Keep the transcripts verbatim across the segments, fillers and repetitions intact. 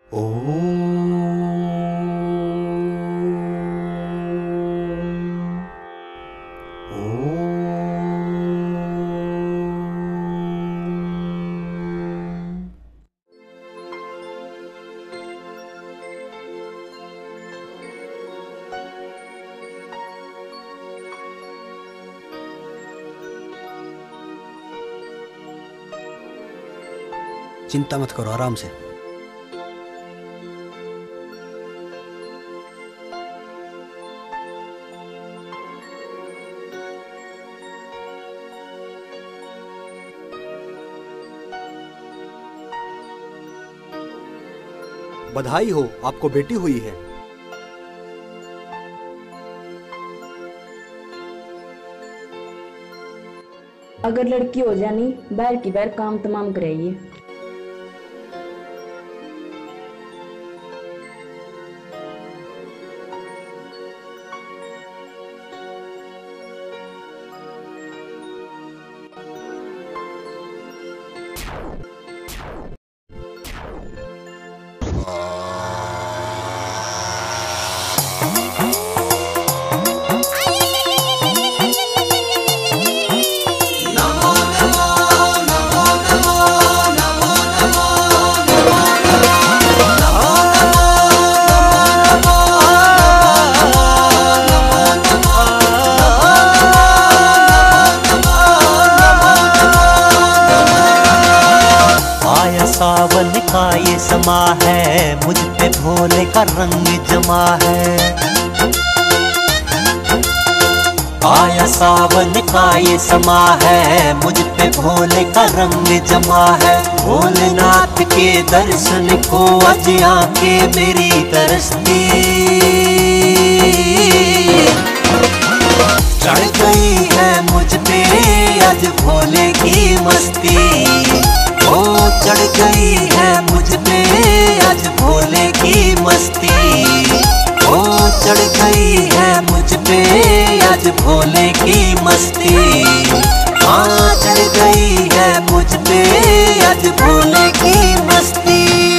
चिंता मत करो, आराम से। बधाई हो, आपको बेटी हुई है। अगर लड़की हो जानी बाहर की बाहर काम तमाम करेगी। सावन का ये समा है, मुझ पे भोले का रंग जमा है। आया सावन का ये समा है, मुझ पे भोले का रंग जमा है। भोलेनाथ के दर्शन को आज आंखें मेरी तरसती, चढ़ गई है मुझ पे आज भोले की मस्ती। ओ चढ़ गई है मुझ पे आज भोले की मस्ती। ओ चढ़ गई है मुझ पे आज भोले की मस्ती। हाँ चढ़ गई है मुझ पे आज भोले की मस्ती।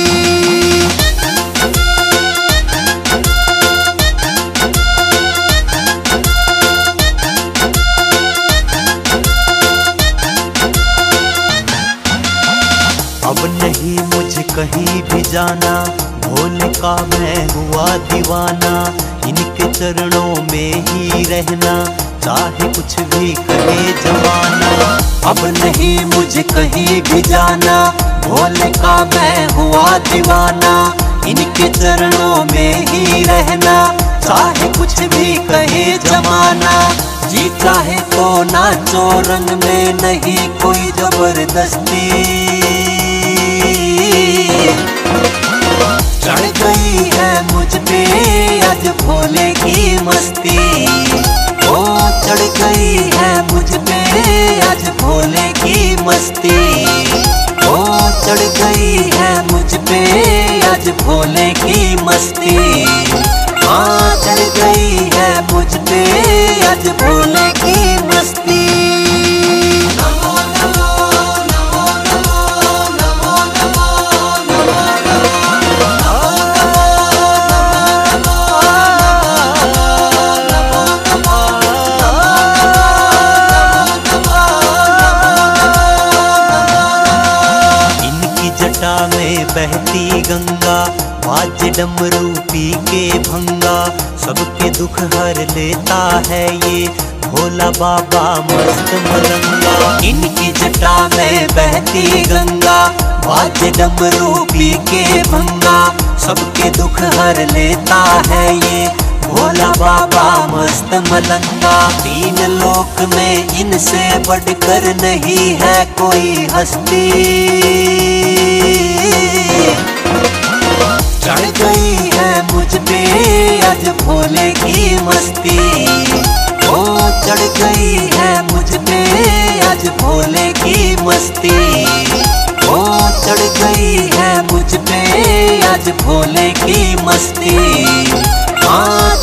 अब नहीं मुझे कहीं भी जाना, भोले का मैं हुआ दीवाना। इनके चरणों में ही रहना, चाहे कुछ भी कहे जमाना। अब नहीं मुझे कहीं भी जाना, भोले का मैं हुआ दीवाना। इनके चरणों में ही रहना, चाहे कुछ भी कहे जमाना। जी चाहे तो नाचो रंग में, नहीं कोई जबरदस्ती। चढ़ गई है मुझ पे आज भोले की मस्ती। ओ चढ़ गई है मुझ पे आज भोले की मस्ती। ओ चढ़ गई है मुझ पे आज भोले की मस्ती। हाँ चढ़ गई है मुझ पे आज भोले की मस्ती। में बहती गंगा, बाज डमरू पी के भंगा। सबके दुख हर लेता है ये भोला बाबा मस्त मलंगा। इनकी जटा में बहती गंगा, बाज डमरू पी के भंगा। सबके दुख हर लेता है ये भोला बाबा मस्त मलंगा। तीन लोक में इनसे बढ़कर नहीं है कोई हस्ती। चढ़ गई है मुझ पे आज भोले की मस्ती। ओ चढ़ गई है मुझ पे आज भोले की मस्ती। ओ चढ़ गई है मुझ पे आज भोले की मस्ती। हाँ